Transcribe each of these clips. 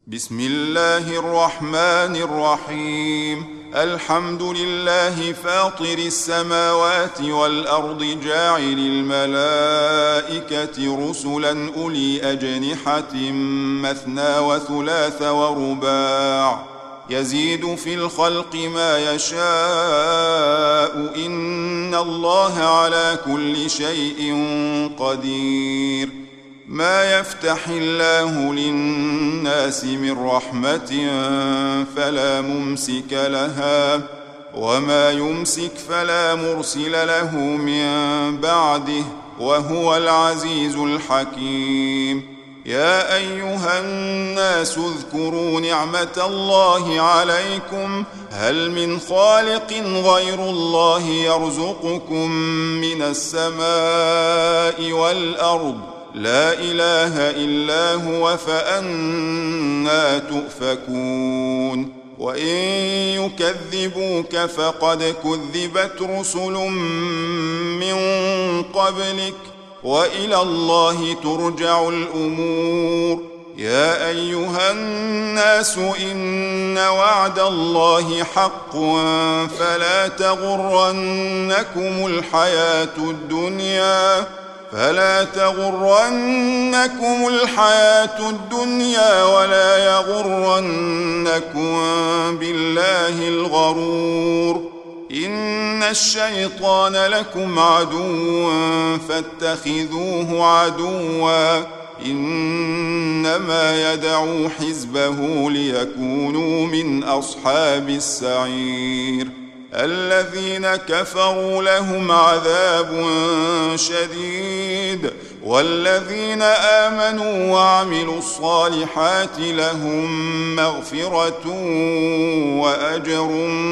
بسم الله الرحمن الرحيم. الحمد لله فاطر السماوات والأرض جاعل الملائكة رسلا أولي أجنحة مثنى وثلاث ورباع يزيد في الخلق ما يشاء إن الله على كل شيء قدير. ما يفتح الله للناس من رحمة فلا ممسك لها وما يمسك فلا مرسل له من بعده وهو العزيز الحكيم. يا أيها الناس اذكروا نعمة الله عليكم هل من خالق غير الله يرزقكم من السماء والأرض لا إله إلا هو فأنى تؤفكون. وإن يكذبوك فقد كذبت رسل من قبلك وإلى الله ترجع الأمور. يا أيها الناس إن وعد الله حق فلا تغرنكم الحياة الدنيا ولا يغرنكم بالله الغرور. إن الشيطان لكم عدو فاتخذوه عدوا إنما يدعو حزبه ليكونوا من أصحاب السعير. الذين كفروا لهم عذاب شديد والذين آمنوا وعملوا الصالحات لهم مغفرة وأجر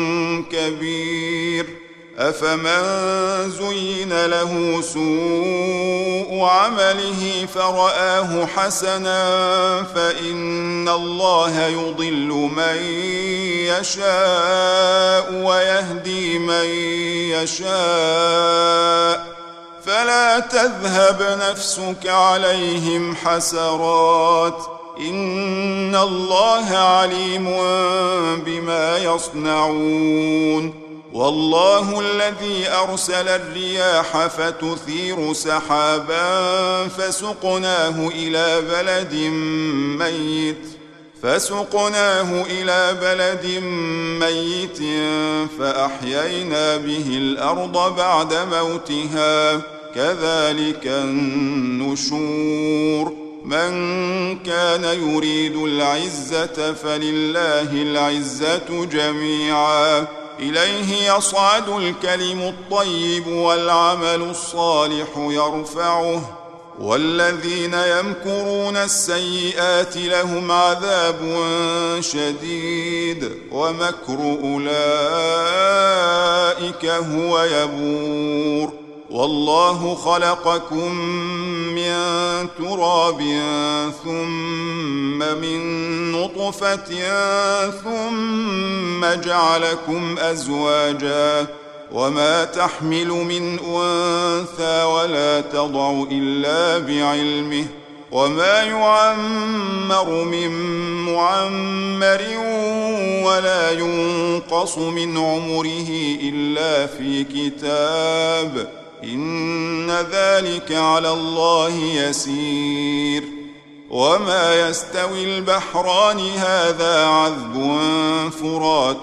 كبير. أفمن زين له سوء عمله فرآه حسنا فإن الله يضل من يشاء ويهدي من يشاء فلا تذهب نفسك عليهم حسرات إن الله عليم بما يصنعون. والله الذي أرسل الرياح فتثير سحابا فسقناه إلى بلد ميت فأحيينا به الأرض بعد موتها كذلك النشور. من كان يريد العزة فلله العزة جميعا إليه يصعد الكلم الطيب والعمل الصالح يرفعه والذين يمكرون السيئات لهم عذاب شديد ومكر أولئك هو يبور. والله خلقكم من تراب ثم من نطفة ثم جعلكم أزواجا وما تحمل من أنثى ولا تضع إلا بعلمه وما يعمر من معمر ولا ينقص من عمره إلا في كتاب إن ذلك على الله يسير. وما يستوي البحران هذا عذب فرات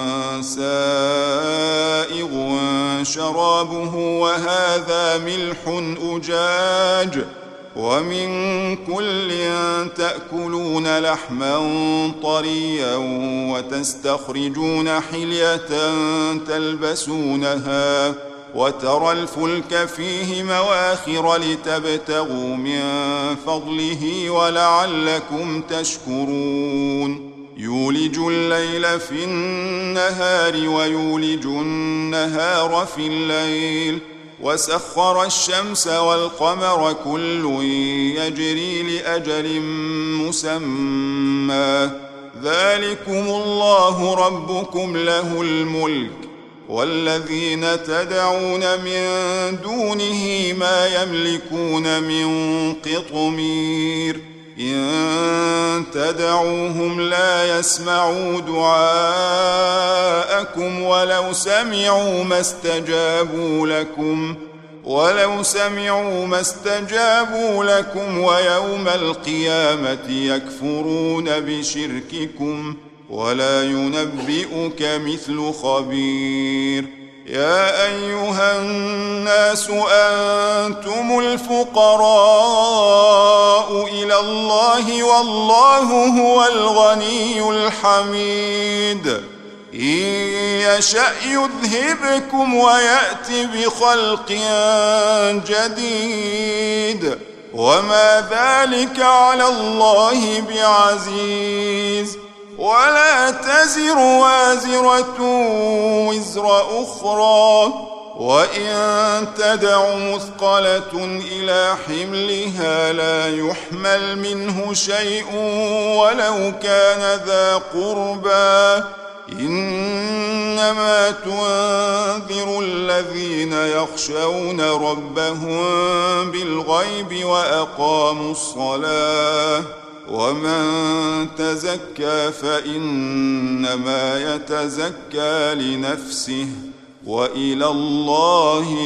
سائغ شرابه وهذا ملح أجاج ومن كل تأكلون لحما طريا وتستخرجون حلية تلبسونها وترى الفلك فيه مواخر لتبتغوا من فضله ولعلكم تشكرون. يولج الليل في النهار ويولج النهار في الليل وسخر الشمس والقمر كل يجري لأجل مسمى ذلكم الله ربكم له الملك والذين تدعون من دونه ما يملكون من قطمير. إن تدعوهم لا يسمعوا دعاءكم ولو سمعوا ما استجابوا لكم ويوم القيامة يكفرون بشرككم ولا ينبئك مثل خبير. يا أيها الناس أنتم الفقراء إلى الله والله هو الغني الحميد. إن يشأ يذهبكم ويأت بخلق جديد وما ذلك على الله بعزيز. ولا تزر وازرة وزر أخرى وإن تدع مثقلة إلى حملها لا يحمل منه شيء ولو كان ذا قربى إنما تنذر الذين يخشون ربهم بالغيب وأقاموا الصلاة ومن تزكى فإنما يتزكى لنفسه وإلى الله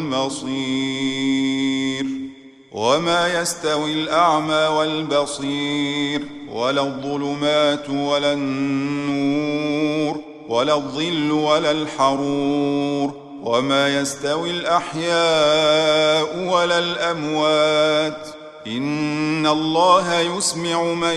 المصير. وما يستوي الأعمى والبصير ولا الظلمات ولا النور ولا الظل ولا الحرور وما يستوي الأحياء ولا الأموات إن الله يسمع من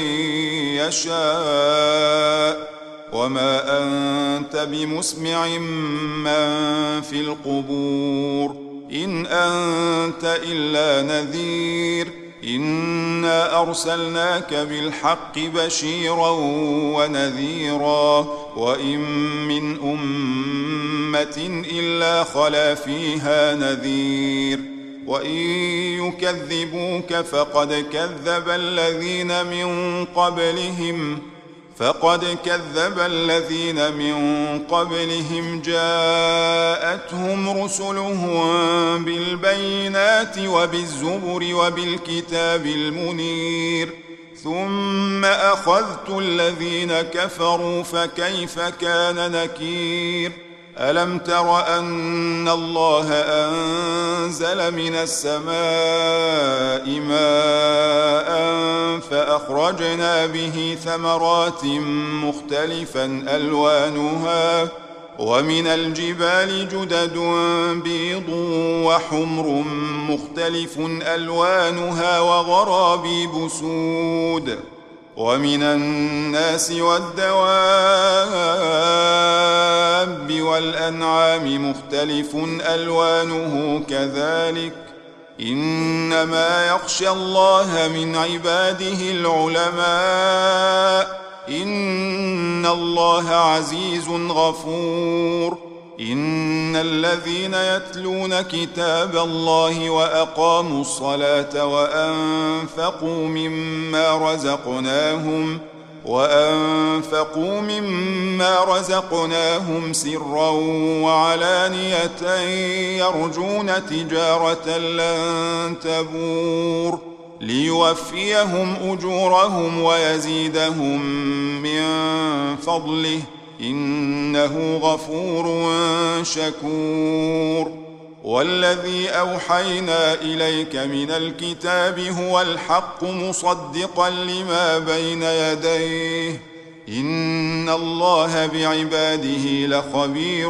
يشاء وما أنت بمسمع من في القبور إن أنت إلا نذير. إنا أرسلناك بالحق بشيرا ونذيرا وإن من أمة إلا خلا فيها نذير وإن يكذبوك فقد كذب الذين من قبلهم جاءتهم رسلهم بالبينات وبالزبر وبالكتاب المنير ثم أخذت الذين كفروا فكيف كان نكير. ألم تر أن الله أنزل من السماء ماء فأخرجنا به ثمرات مختلفا ألوانها ومن الجبال جدد بيض وحمر مختلف ألوانها وغرابيب سود ومن الناس والدواب والأنعام مختلف ألوانه كذلك إنما يخشى الله من عباده العلماء إن الله عزيز غفور. إن الذين يتلون كتاب الله وأقاموا الصلاة وأنفقوا مما رزقناهم سرا وعلانية يرجون تجارة لن تبور ليوفيهم أجورهم ويزيدهم من فضله إنه غفور شكور. والذي أوحينا إليك من الكتاب هو الحق مصدقا لما بين يديه إن الله بعباده لخبير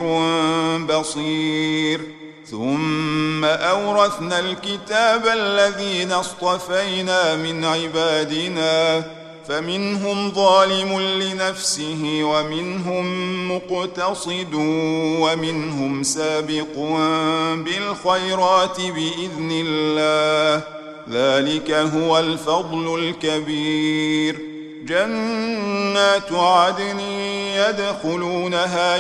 بصير. ثم أورثنا الكتاب الذين اصطفينا من عبادنا فمنهم ظالم لنفسه ومنهم مقتصد ومنهم سابق بالخيرات بإذن الله ذلك هو الفضل الكبير. جنات عدن يدخلونها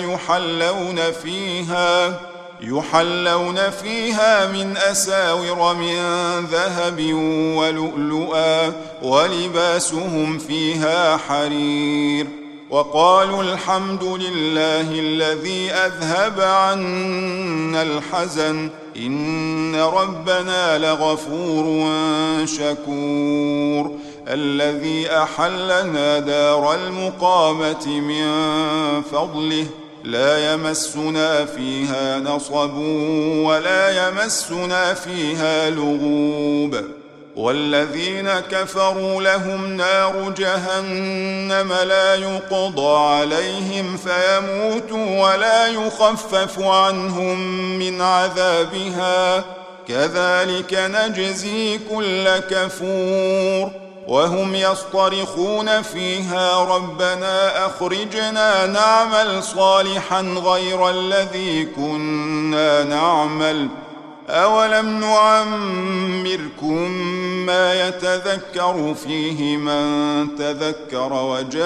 يحلون فيها من أساور من ذهب ولؤلؤا ولباسهم فيها حرير وقالوا الحمد لله الذي أذهب عنا الحزن إن ربنا لغفور شكور. الذي أحلنا دار المقامة من فضله لا يمسنا فيها نصب ولا يمسنا فيها لغوب والذين كفروا لهم نار جهنم لا يقضى عليهم فيموتوا ولا يخفف عنهم من عذابها كذلك نجزي كل كفور وهم يصطرخون فيها ربنا أخرجنا نعمل صالحا غير الذي كنا نعمل أولم نعمركم ما يتذكر فيه من تذكر وجاءكم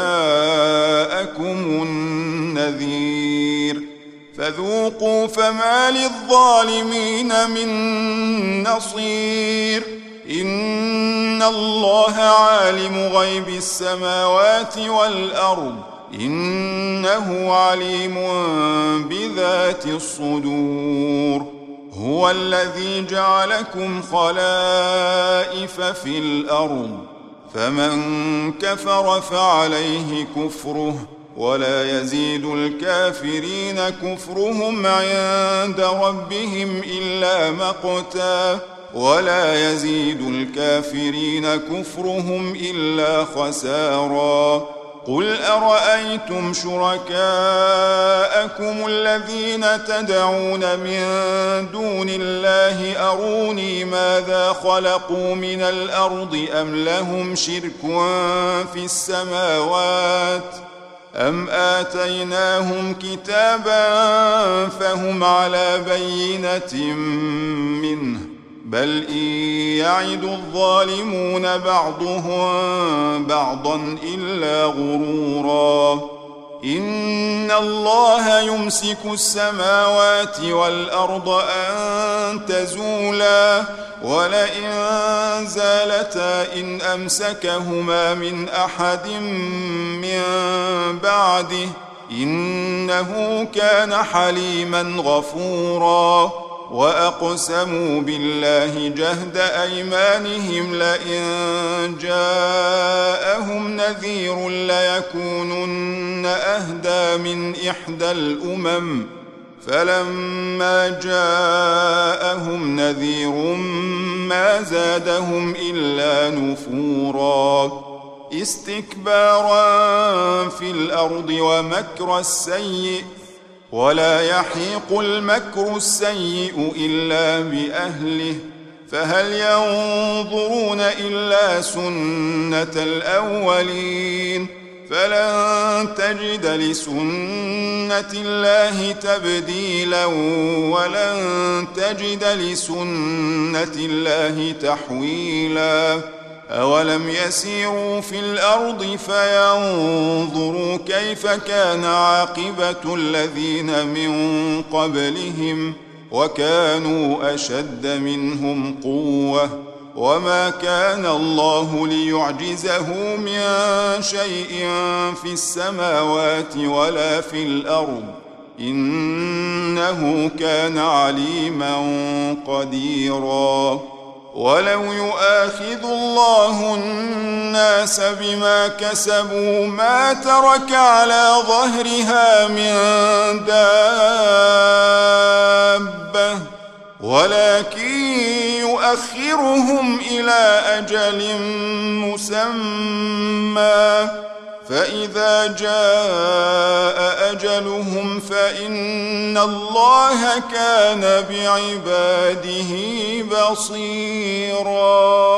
النذير فذوقوا فما للظالمين من نصير إن الله عالم غيب السماوات والأرض إنه عليم بذات الصدور هو الذي جعلكم خلائف في الأرض فمن كفر فعليه كفره ولا يزيد الكافرين كفرهم عند ربهم إلا مقتا ولا يزيد الكافرين كفرهم إلا خسارا قل أرأيتم شركاءكم الذين تدعون من دون الله أروني ماذا خلقوا من الأرض أم لهم شرك في السماوات أم آتيناهم كتابا فهم على بينة منه بل إن يعد الظالمون بعضهم بعضا إلا غرورا إن الله يمسك السماوات والأرض أن تزولا ولئن زالتا إن أمسكهما من أحد من بعده إنه كان حليما غفورا وأقسموا بالله جهد أيمانهم لئن جاءهم نذير ليكونن أهدى من إحدى الأمم فلما جاءهم نذير ما زادهم إلا نفورا استكبارا في الأرض ومكر السيء ولا يحيق المكر السيء إلا بأهله فهل ينظرون إلا سنة الأولين فلن تجد لسنة الله تبديلا ولن تجد لسنة الله تحويلا أولم يسيروا في الأرض فينظروا كيف كان عاقبة الذين من قبلهم وكانوا أشد منهم قوة وما كان الله ليعجزه من شيء في السماوات ولا في الأرض إنه كان عليما قديرا ولو يؤاخذ الله الناس بما كسبوا ما ترك على ظهرها من دابة ولكن يؤخرهم إلى أجل مسمى فإذا جاء أجلهم فإن الله كان بعباده بصيراً